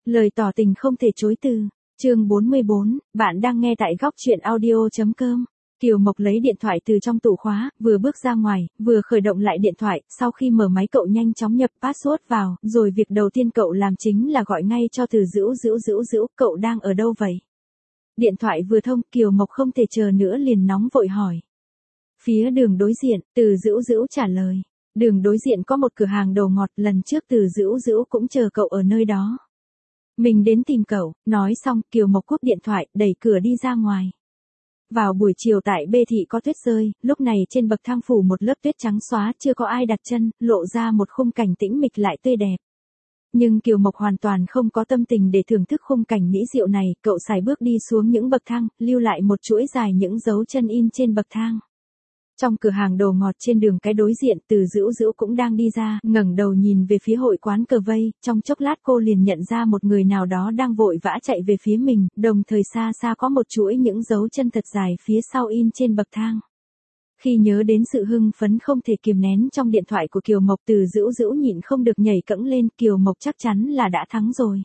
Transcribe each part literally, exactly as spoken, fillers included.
Lời tỏ tình không thể chối từ. Chương bốn mươi bốn, bạn đang nghe tại góc truyện audio chấm com. Kiều Mộc lấy điện thoại từ trong tủ khóa, vừa bước ra ngoài, vừa khởi động lại điện thoại, sau khi mở máy cậu nhanh chóng nhập password vào, rồi việc đầu tiên cậu làm chính là gọi ngay cho Từ Dữu Dữu Dữu Dữu, cậu đang ở đâu vậy? Điện thoại vừa thông, Kiều Mộc không thể chờ nữa liền nóng vội hỏi. Phía đường đối diện, Từ Dữu Dữu trả lời. Đường đối diện có một cửa hàng đồ ngọt, lần trước Từ Dữu Dữu cũng chờ cậu ở nơi đó. Mình đến tìm cậu, nói xong, Kiều Mộc cúp điện thoại, đẩy cửa đi ra ngoài. Vào buổi chiều tại B thị có tuyết rơi, lúc này trên bậc thang phủ một lớp tuyết trắng xóa, chưa có ai đặt chân, lộ ra một khung cảnh tĩnh mịch lại tươi đẹp. Nhưng Kiều Mộc hoàn toàn không có tâm tình để thưởng thức khung cảnh mỹ diệu này, cậu sải bước đi xuống những bậc thang, lưu lại một chuỗi dài những dấu chân in trên bậc thang. Trong cửa hàng đồ ngọt trên đường cái đối diện, Từ Dữu Dữu cũng đang đi ra, ngẩng đầu nhìn về phía hội quán cờ vây, trong chốc lát cô liền nhận ra một người nào đó đang vội vã chạy về phía mình, đồng thời xa xa có một chuỗi những dấu chân thật dài phía sau in trên bậc thang. Khi nhớ đến sự hưng phấn không thể kiềm nén trong điện thoại của Kiều Mộc, Từ Dữu Dữu nhịn không được nhảy cẫng lên, Kiều Mộc chắc chắn là đã thắng rồi.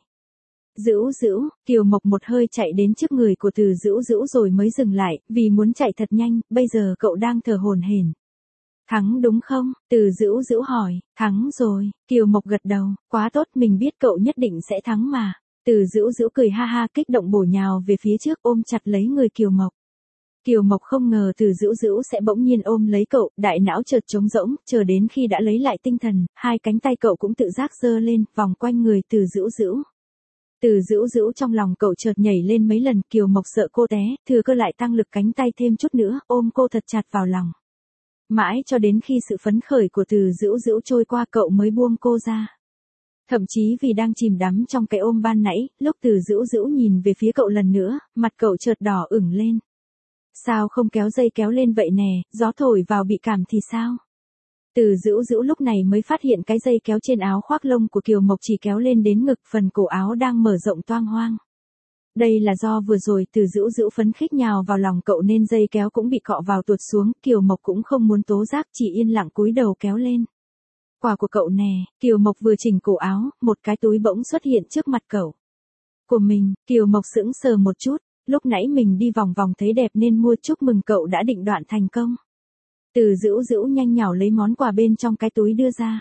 Dữu Dữu, Kiều Mộc một hơi chạy đến trước người của Từ Dữu Dữu rồi mới dừng lại, vì muốn chạy thật nhanh, bây giờ cậu đang thở hổn hển. Thắng đúng không? Từ Dữu Dữu hỏi. Thắng rồi, Kiều Mộc gật đầu, quá tốt, mình biết cậu nhất định sẽ thắng mà. Từ Dữu Dữu cười ha ha, kích động bổ nhào về phía trước, ôm chặt lấy người Kiều Mộc. Kiều Mộc không ngờ Từ Dữu Dữu sẽ bỗng nhiên ôm lấy cậu, đại não chợt trống rỗng, chờ đến khi đã lấy lại tinh thần, hai cánh tay cậu cũng tự giác giơ lên, vòng quanh người Từ Dữu Dữu. Từ Dữu Dữu trong lòng cậu chợt nhảy lên mấy lần, Kiều Mộc sợ cô té, thừa cơ lại tăng lực cánh tay thêm chút nữa, ôm cô thật chặt vào lòng. Mãi cho đến khi sự phấn khởi của Từ Dữu Dữu trôi qua cậu mới buông cô ra. Thậm chí vì đang chìm đắm trong cái ôm ban nãy, lúc Từ Dữu Dữu nhìn về phía cậu lần nữa, mặt cậu chợt đỏ ửng lên. Sao không kéo dây kéo lên vậy nè, gió thổi vào bị cảm thì sao? Từ Dữu Dữu lúc này mới phát hiện cái dây kéo trên áo khoác lông của Kiều Mộc chỉ kéo lên đến ngực, phần cổ áo đang mở rộng toang hoang. Đây là do vừa rồi Từ Dữu Dữu phấn khích nhào vào lòng cậu nên dây kéo cũng bị cọ vào tuột xuống, Kiều Mộc cũng không muốn tố giác, chỉ yên lặng cúi đầu kéo lên. Quà của cậu nè, Kiều Mộc vừa chỉnh cổ áo, một cái túi bỗng xuất hiện trước mặt cậu. Của mình, Kiều Mộc sững sờ một chút, lúc nãy mình đi vòng vòng thấy đẹp nên mua, chúc mừng cậu đã định đoạn thành công. Từ Dữu Dữu nhanh nhảu lấy món quà bên trong cái túi đưa ra.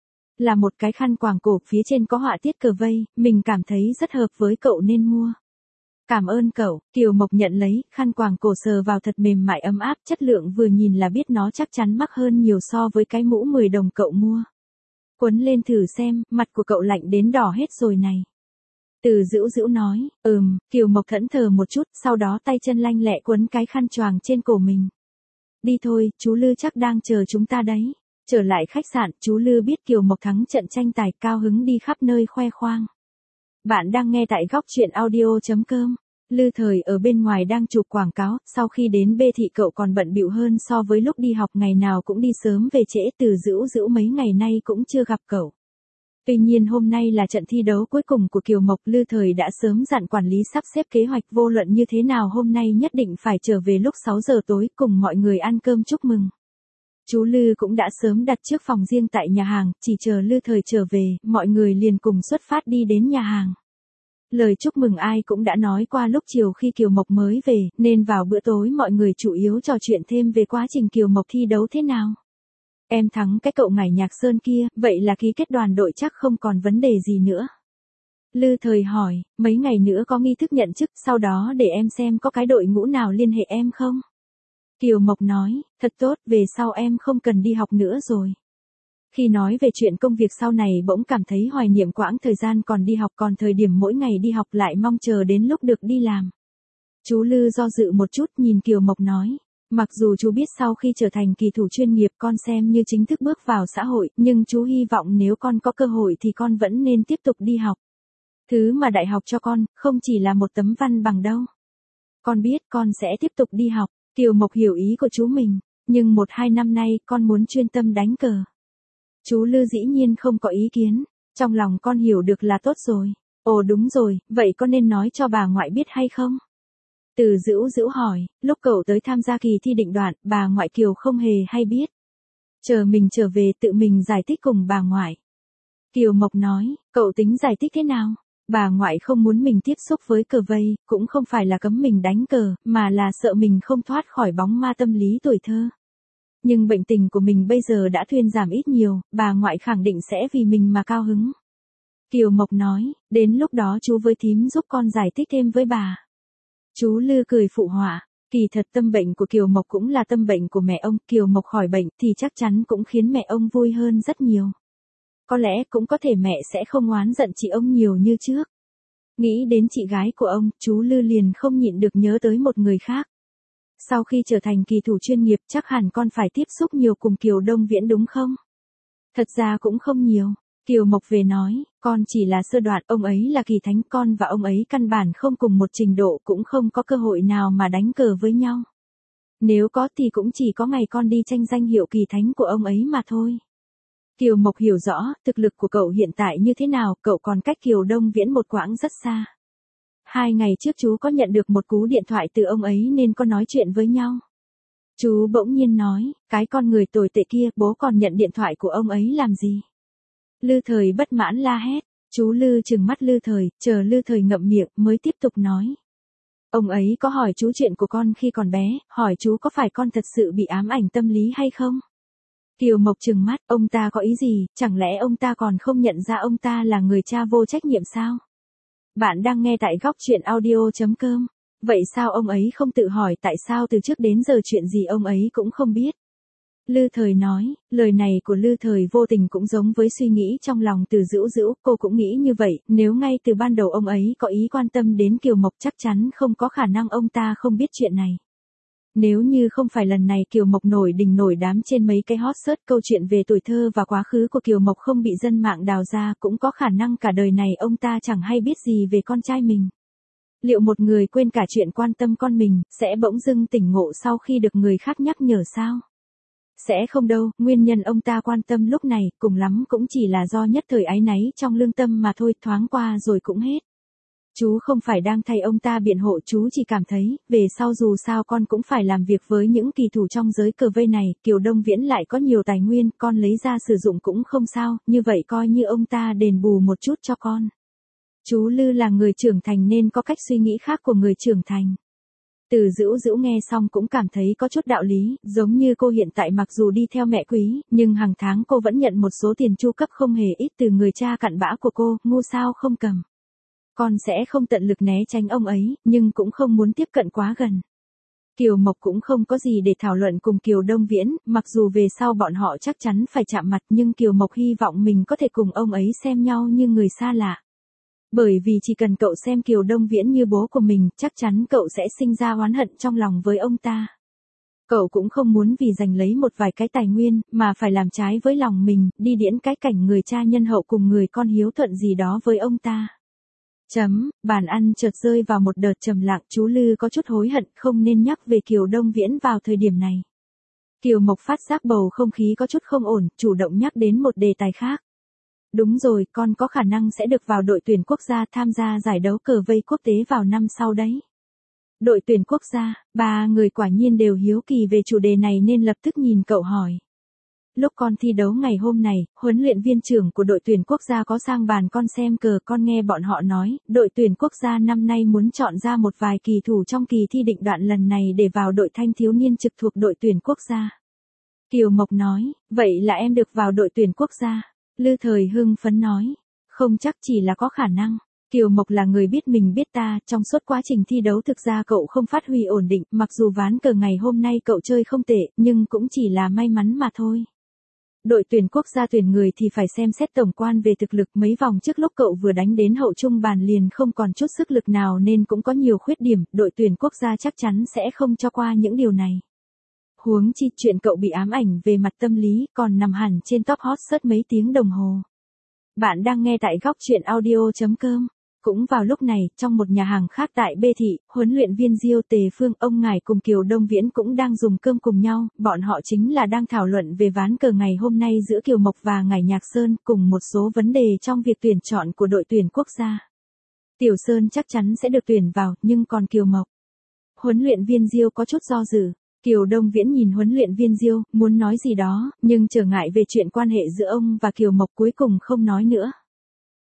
Là một cái khăn quàng cổ, phía trên có họa tiết cờ vây, mình cảm thấy rất hợp với cậu nên mua. Cảm ơn cậu, Kiều Mộc nhận lấy, khăn quàng cổ sờ vào thật mềm mại ấm áp, chất lượng vừa nhìn là biết nó chắc chắn mắc hơn nhiều so với cái mũ mười đồng cậu mua. Quấn lên thử xem, mặt của cậu lạnh đến đỏ hết rồi này. Từ Dữu Dữu nói, ừm, Kiều Mộc thẫn thờ một chút, sau đó tay chân lanh lẹ quấn cái khăn choàng trên cổ mình. Đi thôi, chú Lư chắc đang chờ chúng ta đấy. Trở lại khách sạn, chú Lư biết Kiều Mộc thắng trận tranh tài, cao hứng đi khắp nơi khoe khoang. Bạn đang nghe tại góc truyện audio chấm com. Lư Thời ở bên ngoài đang chụp quảng cáo, sau khi đến B thị cậu còn bận bịu hơn so với lúc đi học, ngày nào cũng đi sớm về trễ, Từ Dữu Dữu mấy ngày nay cũng chưa gặp cậu. Tuy nhiên hôm nay là trận thi đấu cuối cùng của Kiều Mộc, Lư Thời đã sớm dặn quản lý sắp xếp kế hoạch, vô luận như thế nào hôm nay nhất định phải trở về lúc sáu giờ tối cùng mọi người ăn cơm chúc mừng. Chú Lư cũng đã sớm đặt trước phòng riêng tại nhà hàng, chỉ chờ Lư Thời trở về, mọi người liền cùng xuất phát đi đến nhà hàng. Lời chúc mừng ai cũng đã nói qua lúc chiều khi Kiều Mộc mới về, nên vào bữa tối mọi người chủ yếu trò chuyện thêm về quá trình Kiều Mộc thi đấu thế nào. Em thắng cái cậu Ngải Nhạc Sơn kia, vậy là ký kết đoàn đội chắc không còn vấn đề gì nữa. Lư Thời hỏi, mấy ngày nữa có nghi thức nhận chức, sau đó để em xem có cái đội ngũ nào liên hệ em không? Kiều Mộc nói, thật tốt, về sau em không cần đi học nữa rồi. Khi nói về chuyện công việc sau này bỗng cảm thấy hoài niệm quãng thời gian còn đi học, còn thời điểm mỗi ngày đi học lại mong chờ đến lúc được đi làm. Chú Lư do dự một chút nhìn Kiều Mộc nói. Mặc dù chú biết sau khi trở thành kỳ thủ chuyên nghiệp con xem như chính thức bước vào xã hội, nhưng chú hy vọng nếu con có cơ hội thì con vẫn nên tiếp tục đi học. Thứ mà đại học cho con, không chỉ là một tấm văn bằng đâu. Con biết con sẽ tiếp tục đi học. Kiều Mộc hiểu ý của chú mình, nhưng một hai năm nay con muốn chuyên tâm đánh cờ. Chú Lư dĩ nhiên không có ý kiến, trong lòng con hiểu được là tốt rồi. Ồ đúng rồi, vậy con nên nói cho bà ngoại biết hay không? Từ Dữu Dữu hỏi, lúc cậu tới tham gia kỳ thi định đoạn, bà ngoại Kiều không hề hay biết. Chờ mình trở về tự mình giải thích cùng bà ngoại. Kiều Mộc nói, cậu tính giải thích thế nào? Bà ngoại không muốn mình tiếp xúc với cờ vây, cũng không phải là cấm mình đánh cờ, mà là sợ mình không thoát khỏi bóng ma tâm lý tuổi thơ. Nhưng bệnh tình của mình bây giờ đã thuyên giảm ít nhiều, bà ngoại khẳng định sẽ vì mình mà cao hứng. Kiều Mộc nói, đến lúc đó chú với thím giúp con giải thích thêm với bà. Chú Lư cười phụ họa, kỳ thật tâm bệnh của Kiều Mộc cũng là tâm bệnh của mẹ ông, Kiều Mộc khỏi bệnh thì chắc chắn cũng khiến mẹ ông vui hơn rất nhiều. Có lẽ cũng có thể mẹ sẽ không oán giận chị ông nhiều như trước. Nghĩ đến chị gái của ông, chú Lư liền không nhịn được nhớ tới một người khác. Sau khi trở thành kỳ thủ chuyên nghiệp chắc hẳn con phải tiếp xúc nhiều cùng Kiều Đông Viễn đúng không? Thật ra cũng không nhiều. Kiều Mộc về nói, con chỉ là sơ đoạn, ông ấy là kỳ thánh, con và ông ấy căn bản không cùng một trình độ, cũng không có cơ hội nào mà đánh cờ với nhau. Nếu có thì cũng chỉ có ngày con đi tranh danh hiệu kỳ thánh của ông ấy mà thôi. Kiều Mộc hiểu rõ, thực lực của cậu hiện tại như thế nào, cậu còn cách Kiều Đông Viễn một quãng rất xa. Hai ngày trước chú có nhận được một cú điện thoại từ ông ấy nên có nói chuyện với nhau. Chú bỗng nhiên nói, cái con người tồi tệ kia, bố còn nhận điện thoại của ông ấy làm gì? Lư Thời bất mãn la hét, chú Lư trừng mắt Lư Thời, chờ Lư Thời ngậm miệng mới tiếp tục nói. Ông ấy có hỏi chú chuyện của con khi còn bé, hỏi chú có phải con thật sự bị ám ảnh tâm lý hay không? Kiều Mộc trừng mắt, ông ta có ý gì, chẳng lẽ ông ta còn không nhận ra ông ta là người cha vô trách nhiệm sao? Bạn đang nghe tại góc truyện audio chấm com. Vậy sao ông ấy không tự hỏi tại sao từ trước đến giờ chuyện gì ông ấy cũng không biết? Lư Thời nói, lời này của Lư Thời vô tình cũng giống với suy nghĩ trong lòng Từ Dữu Dữu, cô cũng nghĩ như vậy, nếu ngay từ ban đầu ông ấy có ý quan tâm đến Kiều Mộc chắc chắn không có khả năng ông ta không biết chuyện này. Nếu như không phải lần này Kiều Mộc nổi đình nổi đám trên mấy cái hot search, câu chuyện về tuổi thơ và quá khứ của Kiều Mộc không bị dân mạng đào ra, cũng có khả năng cả đời này ông ta chẳng hay biết gì về con trai mình. Liệu một người quên cả chuyện quan tâm con mình, sẽ bỗng dưng tỉnh ngộ sau khi được người khác nhắc nhở sao? Sẽ không đâu, nguyên nhân ông ta quan tâm lúc này, cùng lắm cũng chỉ là do nhất thời áy náy trong lương tâm mà thôi, thoáng qua rồi cũng hết. Chú không phải đang thay ông ta biện hộ, chú chỉ cảm thấy, về sau dù sao con cũng phải làm việc với những kỳ thủ trong giới cờ vây này, Kiều Đông Viễn lại có nhiều tài nguyên, con lấy ra sử dụng cũng không sao, như vậy coi như ông ta đền bù một chút cho con. Chú Lư là người trưởng thành nên có cách suy nghĩ khác của người trưởng thành. Từ Dữu Dữu nghe xong cũng cảm thấy có chút đạo lý, giống như cô hiện tại mặc dù đi theo mẹ quý, nhưng hàng tháng cô vẫn nhận một số tiền chu cấp không hề ít từ người cha cặn bã của cô, ngu sao không cầm. Con sẽ không tận lực né tránh ông ấy, nhưng cũng không muốn tiếp cận quá gần. Kiều Mộc cũng không có gì để thảo luận cùng Kiều Đông Viễn, mặc dù về sau bọn họ chắc chắn phải chạm mặt, nhưng Kiều Mộc hy vọng mình có thể cùng ông ấy xem nhau như người xa lạ. Bởi vì chỉ cần cậu xem Kiều Đông Viễn như bố của mình, chắc chắn cậu sẽ sinh ra oán hận trong lòng với ông ta. Cậu cũng không muốn vì giành lấy một vài cái tài nguyên, mà phải làm trái với lòng mình, đi điễn cái cảnh người cha nhân hậu cùng người con hiếu thuận gì đó với ông ta. Chấm, bàn ăn chợt rơi vào một đợt trầm lặng, chú Lư có chút hối hận không nên nhắc về Kiều Đông Viễn vào thời điểm này. Kiều Mộc phát giác bầu không khí có chút không ổn, chủ động nhắc đến một đề tài khác. Đúng rồi, con có khả năng sẽ được vào đội tuyển quốc gia tham gia giải đấu cờ vây quốc tế vào năm sau đấy. Đội tuyển quốc gia, ba người quả nhiên đều hiếu kỳ về chủ đề này nên lập tức nhìn cậu hỏi. Lúc con thi đấu ngày hôm này, huấn luyện viên trưởng của đội tuyển quốc gia có sang bàn con xem cờ, con nghe bọn họ nói, đội tuyển quốc gia năm nay muốn chọn ra một vài kỳ thủ trong kỳ thi định đoạn lần này để vào đội thanh thiếu niên trực thuộc đội tuyển quốc gia. Kiều Mộc nói, vậy là em được vào đội tuyển quốc gia. Lư Thời hưng phấn nói, không chắc chỉ là có khả năng. Kiều Mộc là người biết mình biết ta, trong suốt quá trình thi đấu thực ra cậu không phát huy ổn định, mặc dù ván cờ ngày hôm nay cậu chơi không tệ, nhưng cũng chỉ là may mắn mà thôi. Đội tuyển quốc gia tuyển người thì phải xem xét tổng quan về thực lực, mấy vòng trước lúc cậu vừa đánh đến hậu trung bàn liền không còn chút sức lực nào nên cũng có nhiều khuyết điểm, đội tuyển quốc gia chắc chắn sẽ không cho qua những điều này. Huống chi chuyện cậu bị ám ảnh về mặt tâm lý còn nằm hẳn trên top hot search mấy tiếng đồng hồ. Bạn đang nghe tại góc truyện audio chấm com. Cũng vào lúc này, trong một nhà hàng khác tại B thị, huấn luyện viên Diêu Tề Phương, ông Ngải cùng Kiều Đông Viễn cũng đang dùng cơm cùng nhau, bọn họ chính là đang thảo luận về ván cờ ngày hôm nay giữa Kiều Mộc và Ngải Nhạc Sơn, cùng một số vấn đề trong việc tuyển chọn của đội tuyển quốc gia. Tiểu Sơn chắc chắn sẽ được tuyển vào, nhưng còn Kiều Mộc. Huấn luyện viên Diêu có chút do dự. Kiều Đông Viễn nhìn huấn luyện viên Diêu, muốn nói gì đó, nhưng trở ngại về chuyện quan hệ giữa ông và Kiều Mộc cuối cùng không nói nữa.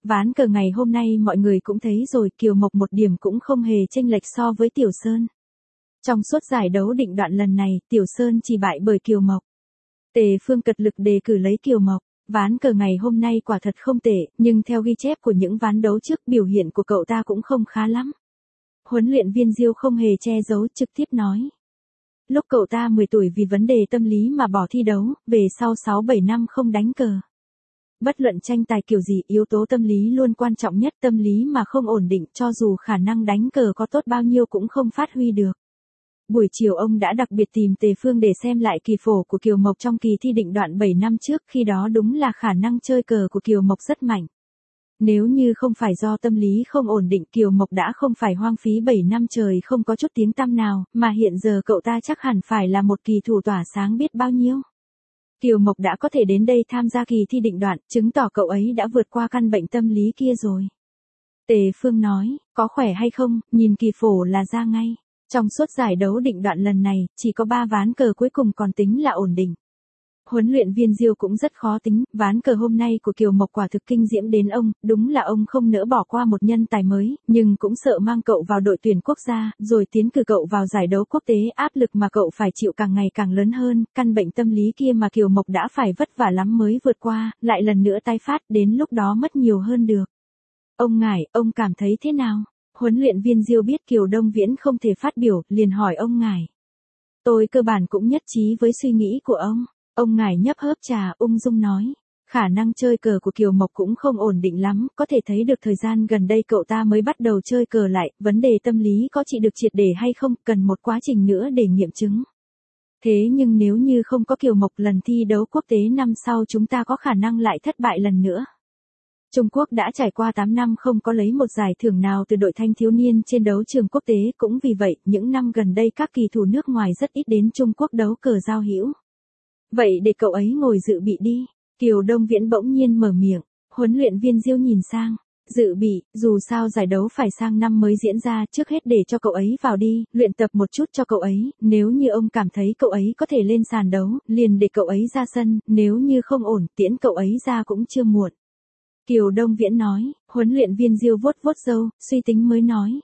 ván cờ ngày hôm nay mọi người cũng thấy rồi, Kiều Mộc một điểm cũng không hề chênh lệch so với Tiểu Sơn. Trong suốt giải đấu định đoạn lần này, Tiểu Sơn chỉ bại bởi Kiều Mộc. Tề Phương cật lực đề cử lấy Kiều Mộc. Ván cờ ngày hôm nay quả thật không tệ, nhưng theo ghi chép của những ván đấu trước, biểu hiện của cậu ta cũng không khá lắm. Huấn luyện viên Diêu không hề che giấu, trực tiếp nói. Lúc cậu ta mười tuổi vì vấn đề tâm lý mà bỏ thi đấu, về sau sáu bảy năm không đánh cờ. Bất luận tranh tài kiểu gì, yếu tố tâm lý luôn quan trọng nhất, tâm lý mà không ổn định, cho dù khả năng đánh cờ có tốt bao nhiêu cũng không phát huy được. Buổi chiều ông đã đặc biệt tìm Tề Phương để xem lại kỳ phổ của Kiều Mộc trong kỳ thi định đoạn bảy năm trước, khi đó đúng là khả năng chơi cờ của Kiều Mộc rất mạnh. Nếu như không phải do tâm lý không ổn định, Kiều Mộc đã không phải hoang phí bảy năm trời không có chút tiếng tăm nào, mà hiện giờ cậu ta chắc hẳn phải là một kỳ thủ tỏa sáng biết bao nhiêu. Kiều Mộc đã có thể đến đây tham gia kỳ thi định đoạn, chứng tỏ cậu ấy đã vượt qua căn bệnh tâm lý kia rồi. Tề Phương nói, có khỏe hay không, nhìn kỳ phổ là ra ngay. Trong suốt giải đấu định đoạn lần này, chỉ có ba ván cờ cuối cùng còn tính là ổn định. Huấn luyện viên Diêu cũng rất khó tính, ván cờ hôm nay của Kiều Mộc quả thực kinh diễm đến ông, đúng là ông không nỡ bỏ qua một nhân tài mới, nhưng cũng sợ mang cậu vào đội tuyển quốc gia, rồi tiến cử cậu vào giải đấu quốc tế, áp lực mà cậu phải chịu càng ngày càng lớn hơn, căn bệnh tâm lý kia mà Kiều Mộc đã phải vất vả lắm mới vượt qua, lại lần nữa tái phát, đến lúc đó mất nhiều hơn được. Ông Ngải, ông cảm thấy thế nào? Huấn luyện viên Diêu biết Kiều Đông Viễn không thể phát biểu, liền hỏi ông Ngải. Tôi cơ bản cũng nhất trí với suy nghĩ của ông. Ông Ngải nhấp hớp trà, ung dung nói. Khả năng chơi cờ của Kiều Mộc cũng không ổn định lắm, có thể thấy được thời gian gần đây cậu ta mới bắt đầu chơi cờ lại, vấn đề tâm lý có trị được triệt để hay không, cần một quá trình nữa để nghiệm chứng. Thế nhưng nếu như không có Kiều Mộc, lần thi đấu quốc tế năm sau chúng ta có khả năng lại thất bại lần nữa. Trung Quốc đã trải qua tám năm không có lấy một giải thưởng nào từ đội thanh thiếu niên trên đấu trường quốc tế, cũng vì vậy, những năm gần đây các kỳ thủ nước ngoài rất ít đến Trung Quốc đấu cờ giao hữu. Vậy để cậu ấy ngồi dự bị đi. Kiều Đông Viễn bỗng nhiên mở miệng. Huấn luyện viên Diêu nhìn sang. Dự bị, dù sao giải đấu phải sang năm mới diễn ra, trước hết để cho cậu ấy vào đi, luyện tập một chút cho cậu ấy, nếu như ông cảm thấy cậu ấy có thể lên sàn đấu, liền để cậu ấy ra sân, nếu như không ổn, tiễn cậu ấy ra cũng chưa muộn. Kiều Đông Viễn nói, huấn luyện viên Diêu vuốt vuốt râu, suy tính mới nói.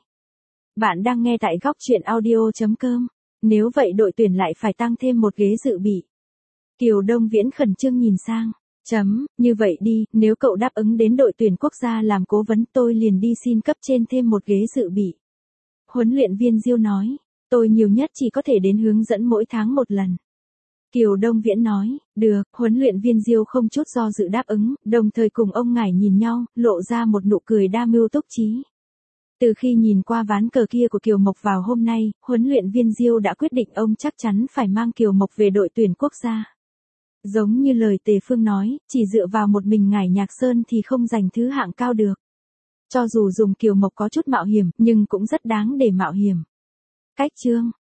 Bạn đang nghe tại góc truyện audio chấm com. Nếu vậy đội tuyển lại phải tăng thêm một ghế dự bị. Kiều Đông Viễn khẩn trương nhìn sang. Chấm, như vậy đi, nếu cậu đáp ứng đến đội tuyển quốc gia làm cố vấn, tôi liền đi xin cấp trên thêm một ghế dự bị. Huấn luyện viên Diêu nói, tôi nhiều nhất chỉ có thể đến hướng dẫn mỗi tháng một lần. Kiều Đông Viễn nói, được, huấn luyện viên Diêu không chút do dự đáp ứng, đồng thời cùng ông Ngải nhìn nhau, lộ ra một nụ cười đa mưu túc trí. Từ khi nhìn qua ván cờ kia của Kiều Mộc vào hôm nay, huấn luyện viên Diêu đã quyết định ông chắc chắn phải mang Kiều Mộc về đội tuyển quốc gia. Giống như lời Tề Phương nói, chỉ dựa vào một mình Ngải Nhạc Sơn thì không giành thứ hạng cao được. Cho dù dùng Kiều Mộc có chút mạo hiểm, nhưng cũng rất đáng để mạo hiểm. Cách chương